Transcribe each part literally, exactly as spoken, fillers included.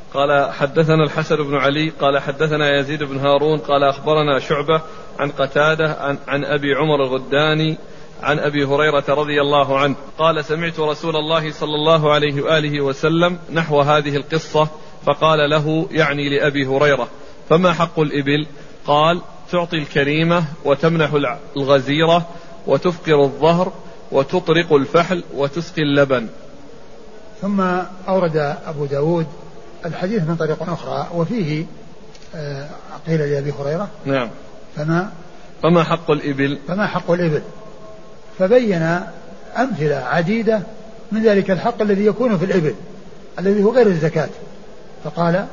قال حدثنا الحسن بن علي قال حدثنا يزيد بن هارون قال أخبرنا شعبة عن قتادة عن, عن أبي عمر الغداني عن أبي هريرة رضي الله عنه قال سمعت رسول الله صلى الله عليه وآله وسلم نحو هذه القصة فقال له يعني لأبي هريرة فما حق الإبل؟ قال تعطي الكريمة وتمنح الغزيرة وتفقر الظهر وتطرق الفحل وتسقي اللبن. ثم أورد أبو داود الحديث من طريق أخرى وفيه آه قيل لأبي هريرة نعم فما فما حق الإبل فما حق الإبل فبين أمثلة عديدة من ذلك الحق الذي يكون في الإبل الذي هو غير الزكاة. فقال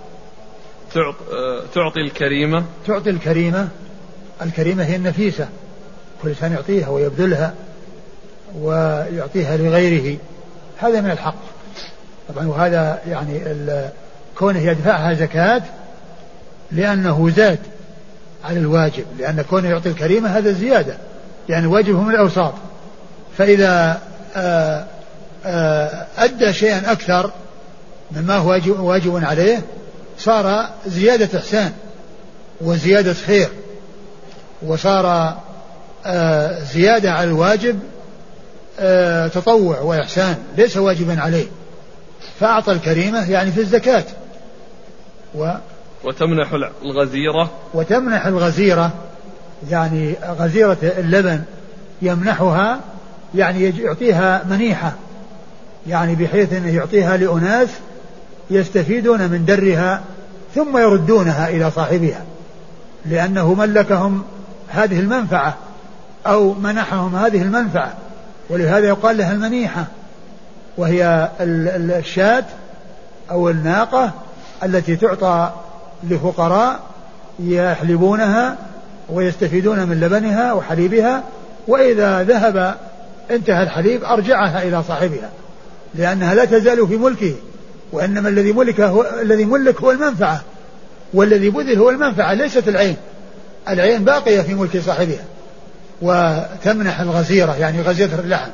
تعطي الكريمة تعطي الكريمة الكريمة هي النفيسة كل إنسان يعطيها ويبذلها ويعطيها لغيره هذا من الحق طبعا. وهذا يعني كونه يدفعها زكاة لأنه زاد على الواجب لأن كونه يعطي الكريمة هذا زيادة يعني واجبه من الأوساط فإذا آآ آآ أدى شيئا أكثر مما هو واجب, واجب عليه صار زيادة إحسان وزيادة خير وصار زيادة على الواجب تطوع وإحسان ليس واجبا عليه فأعطى الكريمة يعني في الزكاة. و وتمنح الغزيرة وتمنح الغزيرة يعني غزيرة اللبن يمنحها يعني يعطيها منيحة يعني بحيث أنه يعطيها لأناس يستفيدون من درها ثم يردونها إلى صاحبها لأنه ملكهم هذه المنفعة أو منحهم هذه المنفعة ولهذا يقال لها المنيحة وهي الشاة أو الناقة التي تعطى لفقراء يحلبونها ويستفيدون من لبنها وحليبها وإذا ذهب انتهى الحليب أرجعها إلى صاحبها لأنها لا تزال في ملكه وإنما الذي ملك هو الذي ملك هو المنفعة والذي بذل هو المنفعة ليست العين. العين باقية في ملك صاحبها. وتمنح الغزيرة يعني غزيرة اللحم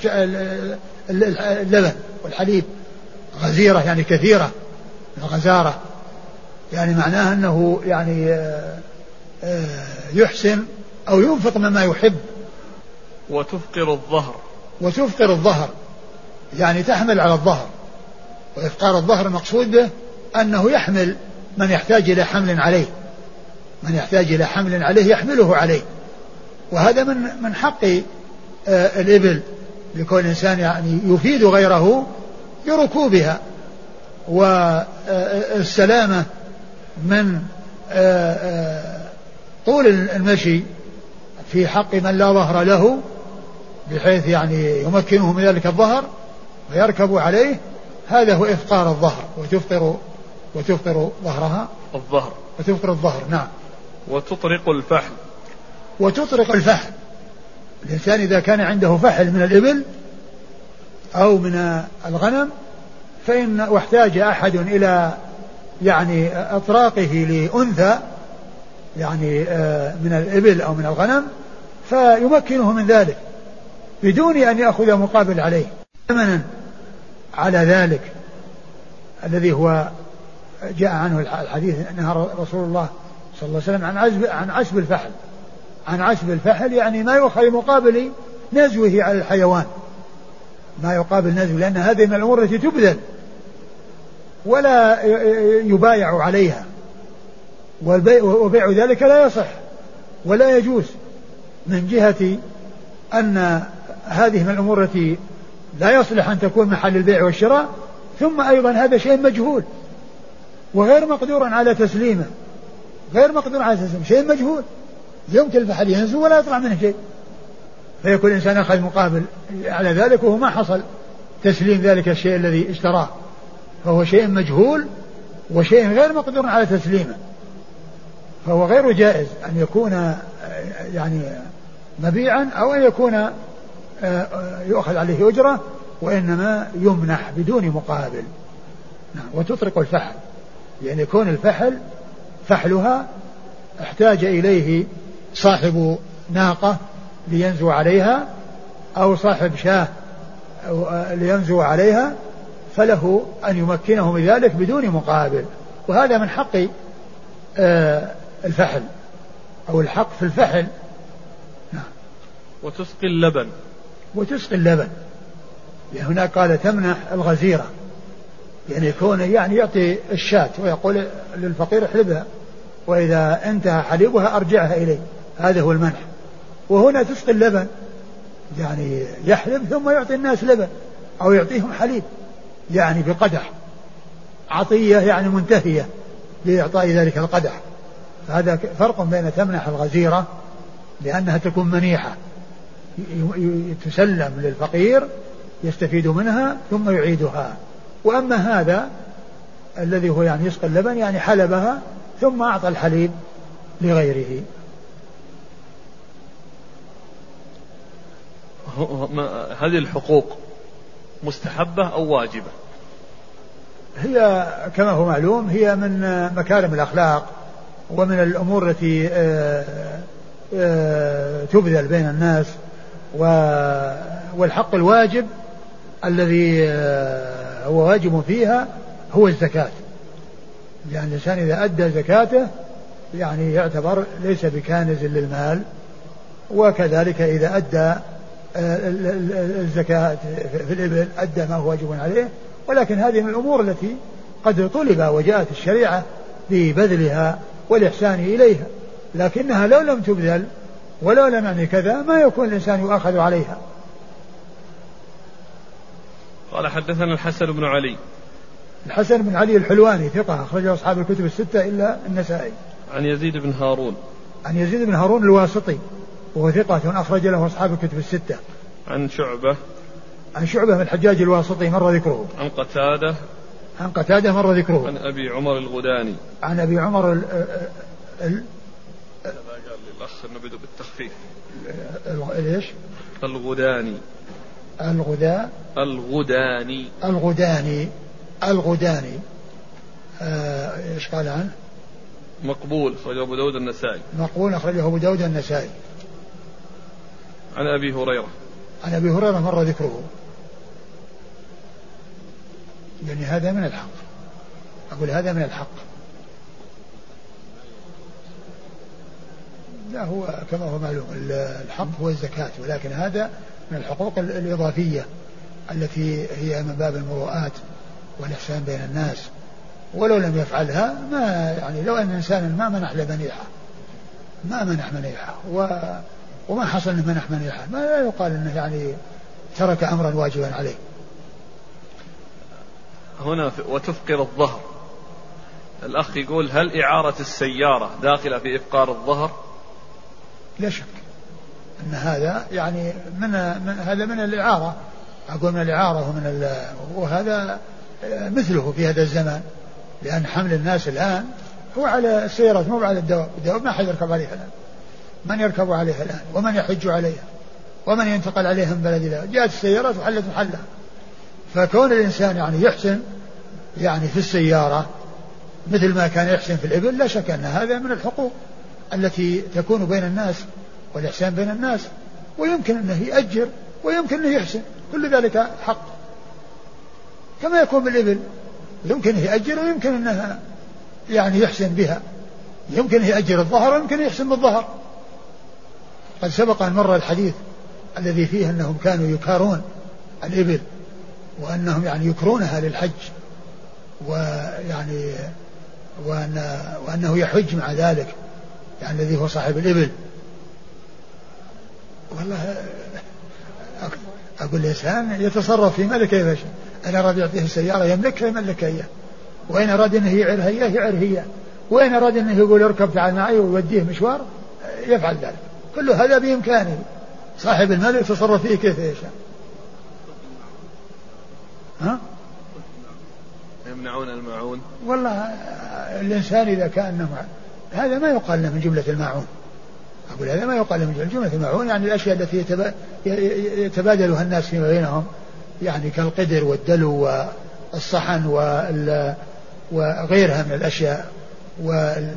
اللبن والحليب غزيرة يعني كثيرة الغزارة يعني معناها أنه يعني يحسن أو ينفق مما يحب. وتفقر الظهر وتفقر الظهر يعني تحمل على الظهر وإفقار الظهر المقصود به أنه يحمل من يحتاج إلى حمل عليه من يحتاج إلى حمل عليه يحمله عليه وهذا من من حق آه الإبل لكل إنسان يعني يفيد غيره بركوبها والسلامة من آه آه طول المشي في حق من لا ظهر له بحيث يعني يمكنه من ذلك الظهر ويركب عليه هذا هو إفقار الظهر. وتفطر وتفطر ظهرها الظهر وتفطر الظهر نعم. وتطرق الفحل وتطرق الفحل الإنسان إذا كان عنده فحل من الإبل أو من الغنم فإن واحتاج أحد إلى يعني أطراقه لأنثى يعني من الإبل أو من الغنم فيمكنه من ذلك بدون أن يأخذ مقابل عليه ثمنا على ذلك الذي هو جاء عنه الحديث نهى رسول الله صلى الله عليه وسلم عن عزب عن عسب الفحل عن عسب الفحل يعني ما يؤخذ مقابل نزوه على الحيوان ما يقابل نزوه لأن هذه من الأمور التي تبذل ولا يبايع عليها وبيع ذلك لا يصح ولا يجوز من جهة أن هذه من الأمور التي لا يصلح أن تكون محل البيع والشراء ثم أيضا هذا شيء مجهول وغير مقدور على تسليمه غير مقدور على تسليمه شيء مجهول يوم الفحل ينزو ولا يطلع منه شيء فيكون الإنسان أخذ مقابل على ذلك وهو ما حصل تسليم ذلك الشيء الذي اشتراه فهو شيء مجهول وشيء غير مقدور على تسليمه فهو غير جائز أن يكون يعني مبيعا أو أن يكون يؤخذ عليه أجرة وإنما يمنح بدون مقابل. وتطرق الفحل يعني يكون الفحل فحلها احتاج إليه صاحب ناقة لينزو عليها أو صاحب شاه لينزو عليها فله أن يمكنه من ذلك بدون مقابل، وهذا من حق الفحل أو الحق في الفحل. وتسقي اللبن وتسقي اللبن يعني هنا قال تمنح الغزيرة، يعني يكون يعني يعطي الشاة ويقول للفقير احلبها، وإذا انتهى حليبها أرجعها إليه، هذا هو المنح. وهنا تسقي اللبن يعني يحلب ثم يعطي الناس لبن أو يعطيهم حليب يعني بقدح، عطية يعني منتهية لإعطاء ذلك القدح. هذا فرق بين تمنح الغزيرة لأنها تكون منيحة تسلم للفقير يستفيد منها ثم يعيدها، وأما هذا الذي هو يعني يسقي اللبن يعني حلبها ثم أعطى الحليب لغيره. هذه الحقوق مستحبة أو واجبة؟ هي كما هو معلوم هي من مكارم الأخلاق ومن الأمور التي تبذل بين الناس، والحق الواجب الذي هو واجب فيها هو الزكاة، يعني الإنسان إذا أدى زكاته يعني يعتبر ليس بكانز للمال، وكذلك إذا أدى الزكاة في الإبل أدى ما هو واجب عليه. ولكن هذه من الأمور التي قد طلب وجاءت الشريعة ببذلها والإحسان إليها، لكنها لو لم تبذل ولو لم يعني كذا ما يكون الإنسان يؤخذ عليها. قال حدثنا الحسن بن علي. الحسن بن علي الحلواني ثقة أخرجه أصحاب الكتب الستة إلا النسائي. عن يزيد بن هارون. عن يزيد بن هارون الواسطي وهو ثقة أخرج له أصحاب الكتب الستة. عن شعبة. عن شعبة من الحجاج الواسطي مر ذكره. عن قتادة. عن قتادة مر ذكره. عن أبي عمر الغداني. عن أبي عمر ال ال قال للأخ نبدأ بالتخفيف. ليش؟ الغداني. الغدا. الغداني. الغداني. الغداني. آه ايش قال عنه؟ مقبول أخرجه أبو داود النسائي. مقبول أخرجه أبو داود النسائي. عن أبي هريرة. عن أبي هريرة مر ذكره. يعني هذا من الحق، أقول هذا من الحق. لا هو كما هو معلوم الحق هو الزكاة، ولكن هذا من الحقوق الإضافية التي هي من باب المروءات والإحسان بين الناس، ولو لم يفعلها ما يعني لو أن إنسانا ما منح لمنيحة ما منح منيحة و وما حصل انه منح منيحة ما لا يقال انه يعني ترك امرا واجبا عليه. هنا وتفقر الظهر، الاخ يقول هل اعارة السيارة داخلة في افقار الظهر؟ لا شك ان هذا يعني من, من هذا من الاعارة، اقول من الاعارة ومن ال... وهذا مثله في هذا الزمان، لان حمل الناس الان هو على السيارات مو على الدواب، الدواب ما حد يركب عليها الان، من يركب عليها الآن ومن يحج عليها ومن ينتقل عليها من بلد إلى جاءت السيارات وحلت محلها. فكون الإنسان يعني يحسن يعني في السيارة مثل ما كان يحسن في الإبل، لا شك أن هذا من الحقوق التي تكون بين الناس والإحسان بين الناس، ويمكن أنه يأجر ويمكن أنه يحسن، كل ذلك حق كما يكون بالإبل، يمكن أنه يأجر ويمكن أنه يعني يحسن بها، يمكن أنه يأجر الظهر ويمكن يحسن بالظهر. قد سبق أن مر الحديث الذي فيه أنهم كانوا يكارون الإبل وأنهم يعني يكرونها للحج، ويعني وأن وأنه يحج مع ذلك يعني الذي هو صاحب الإبل. والله أقول الإنسان يتصرف في ملكه كيف يشاء، أن أراد يعطيه السيارة يملكها يملكها إياه، وإن أراد أنه يعرها إياه يعرها إياه، وإن أراد أنه يقول اركب تعال معي ويوديه مشوار يفعل ذلك، كل هذا بإمكانه، صاحب المال يتصرف فيه كيف يشاء. ها؟ يمنعون الماعون. والله الإنسان إذا كان هذا ما يقال له من جملة الماعون، أقول هذا ما يقال له من جملة الماعون، يعني الأشياء التي يتبادلها الناس فيما بينهم يعني كالقدر والدلو والصحن وغيرها من الأشياء، و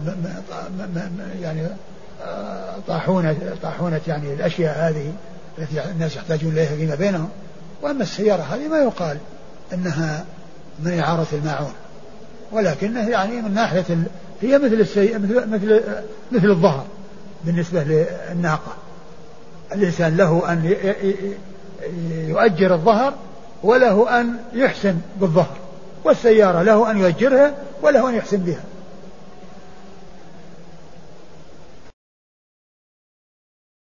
يعني طاحونة طاحونة يعني الأشياء هذه التي الناس يحتاجون إليها فيما بينهم. وأما السيارة هذه ما يقال أنها من إعارة الماعون، ولكنه يعني من ناحية ال... هي مثل السي... مثل مثل مثل الظهر بالنسبة للناقة. الإنسان له أن يؤجر الظهر وله أن يحسن بالظهر، والسيارة له أن يؤجرها وله أن يحسن بها.